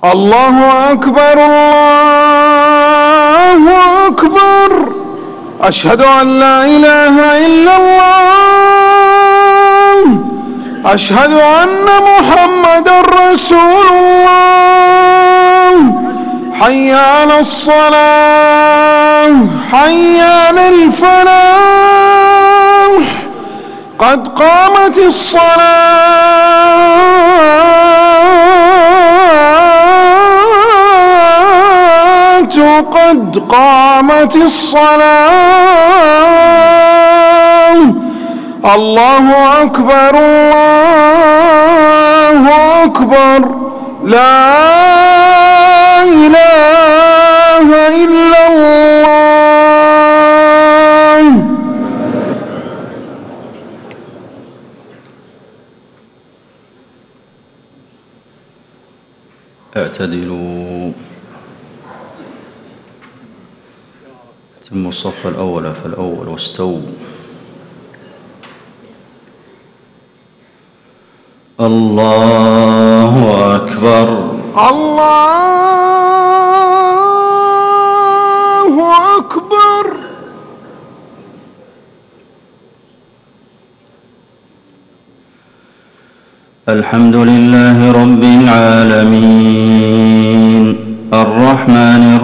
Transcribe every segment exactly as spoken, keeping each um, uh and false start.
الله أكبر الله أكبر. أشهد أن لا إله إلا الله. أشهد أن محمدًا رسول الله. حي على الصلاة حي على الفلاح. قد قامت الصلاة قد قامت الصلاة. الله أكبر الله أكبر. لا إله إلا الله. اعتدلوا. تموا الصف الأول فالأول واستووا. الله أكبر الله أكبر. الحمد لله رب العالمين الرحمن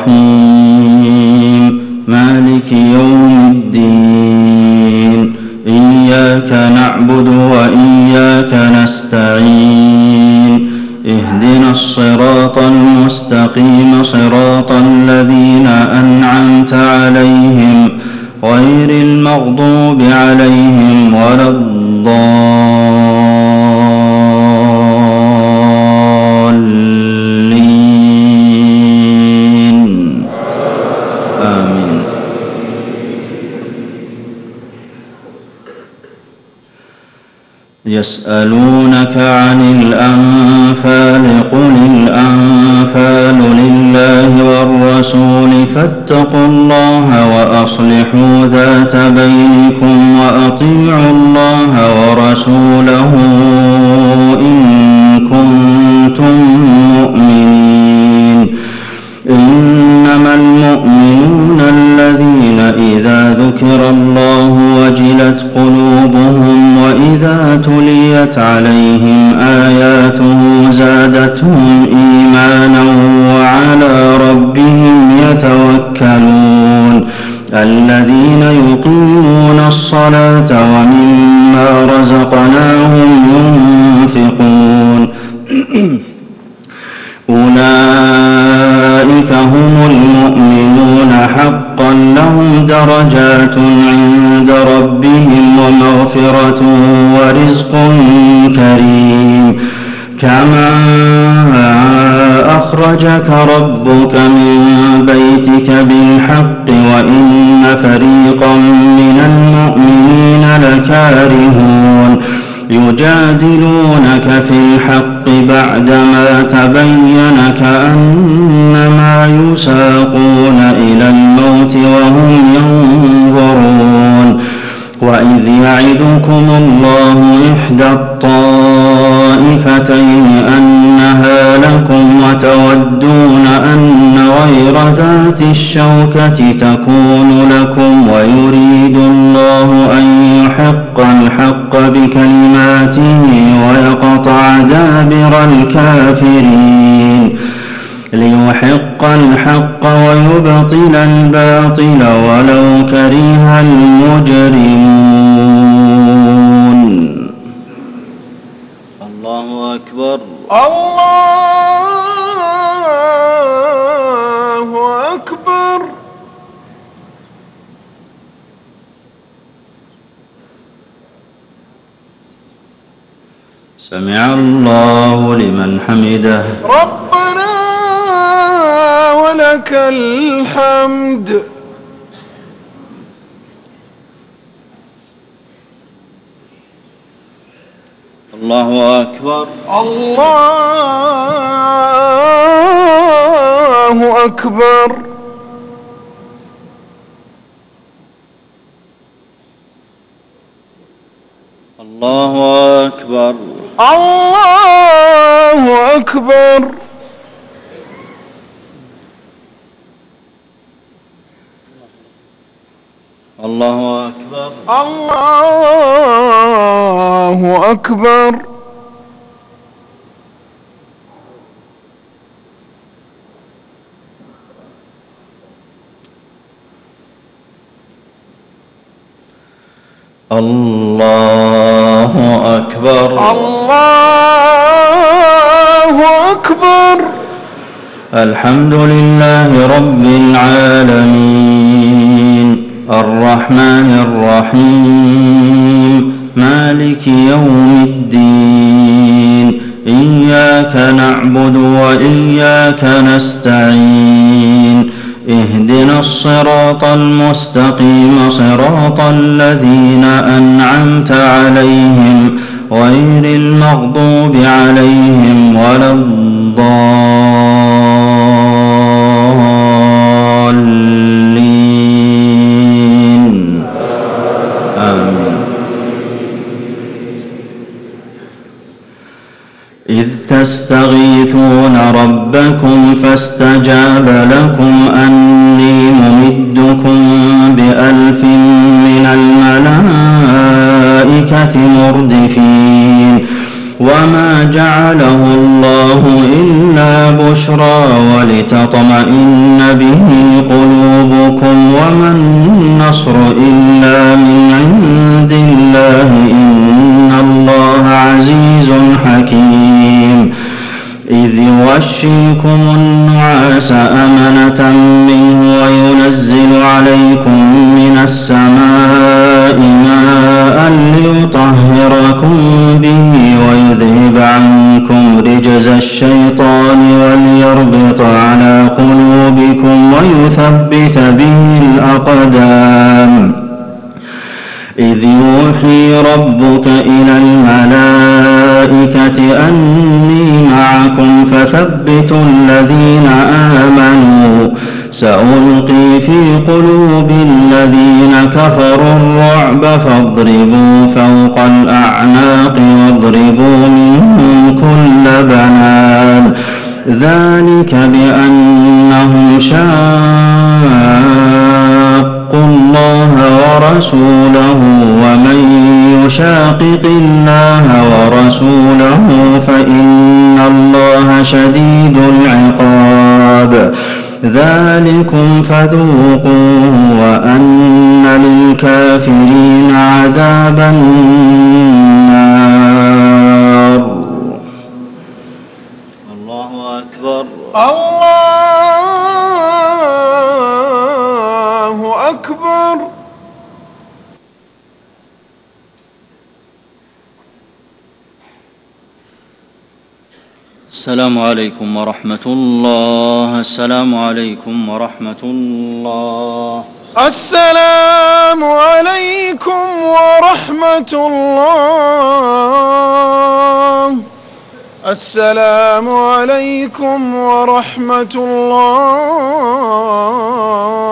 الرحيم مالك يوم الدين. إياك نعبد وإياك نستعين. اهدنا الصراط المستقيم صراط الذين أنعمت عليهم غير المغضوب عليهم ولا الضالين. آمين. يسألونك عن الأنفال قل الأنفال لله والرسول فاتقوا الله وأصلحوا ذات بينكم وأطيعوا الله ورسوله إن كنتم مؤمنين. إنما المؤمنون الذين إذا ذكر الله وجلت قلوبهم وإذا تليت عليهم آياته زادتهم إيمانا وعلى ربهم يتوكلون. الذين يقيمون الصلاة ومما رزقناهم ينفقون. أولئك هم المؤمنون حقا لهم درجات عند ربهم ومغفرة ورزق كريم. كما أخرجك ربك من بيتك بالحق وإن فريقا من المؤمنين لكارهون. يجادلونك في الحق بعدما تبين كأنما يساقون إلى الموت وهم ينظرون. وإذ يعدكم الله إحدى الطائفتين أنها لكم وتودون أن غير ذات الشوكة تكون لكم ويريد الله أن يحق الحق بكلماته ويقطع دابر الكافرين. ليحق الحق ويبطل الباطل ولو كره المجرمون. الله أكبر الله أكبر. سمع الله لمن حمده. ربنا ولك الحمد. الله أكبر الله أكبر. الله أكبر الله أكبر. الله أكبر. الله أكبر. الله أكبر. الله أكبر. الحمد لله رب العالمين الرحمن الرحيم مالك يوم الدين إياك نعبد وإياك نستعين اهدنا الصراط المستقيم صراط الذين أنعمت عليهم غير المغضوب عليهم ولا الضالين آمين. إذ تستغيثون ربكم فاستجاب لكم أني ممدكم بألف من الملائكة مردفين وما جعله الله إلا بشرى ولتطمئن به قلوبكم وما النصر إلا من عند الله إن الله عزيز حكيم. إذ يغشيكم النعاس أمنة منه وينزل عليكم من السماء ماء ليطهركم به ويذهب عنكم رجز الشيطان وليربط على قلوبكم ويثبت به الأقدام. إذ يوحي ربك إلى الملائكة أني معكم فثبتوا الذين آمنوا سألقي في قلوب الذين كفروا الرعب فاضربوا فوق الأعناق واضربوا منهم كل بنان ذلك بأنهم شاقوا الله ورسوله ومن يشاقق الله ورسوله فإن الله شديد العقاب. ذلكم فذوقوه وأن للكافرين عذاب النار. الله أكبر. الله أكبر. السلام عليكم ورحمة الله. السلام عليكم ورحمة الله. السلام عليكم ورحمة الله. السلام عليكم ورحمة الله.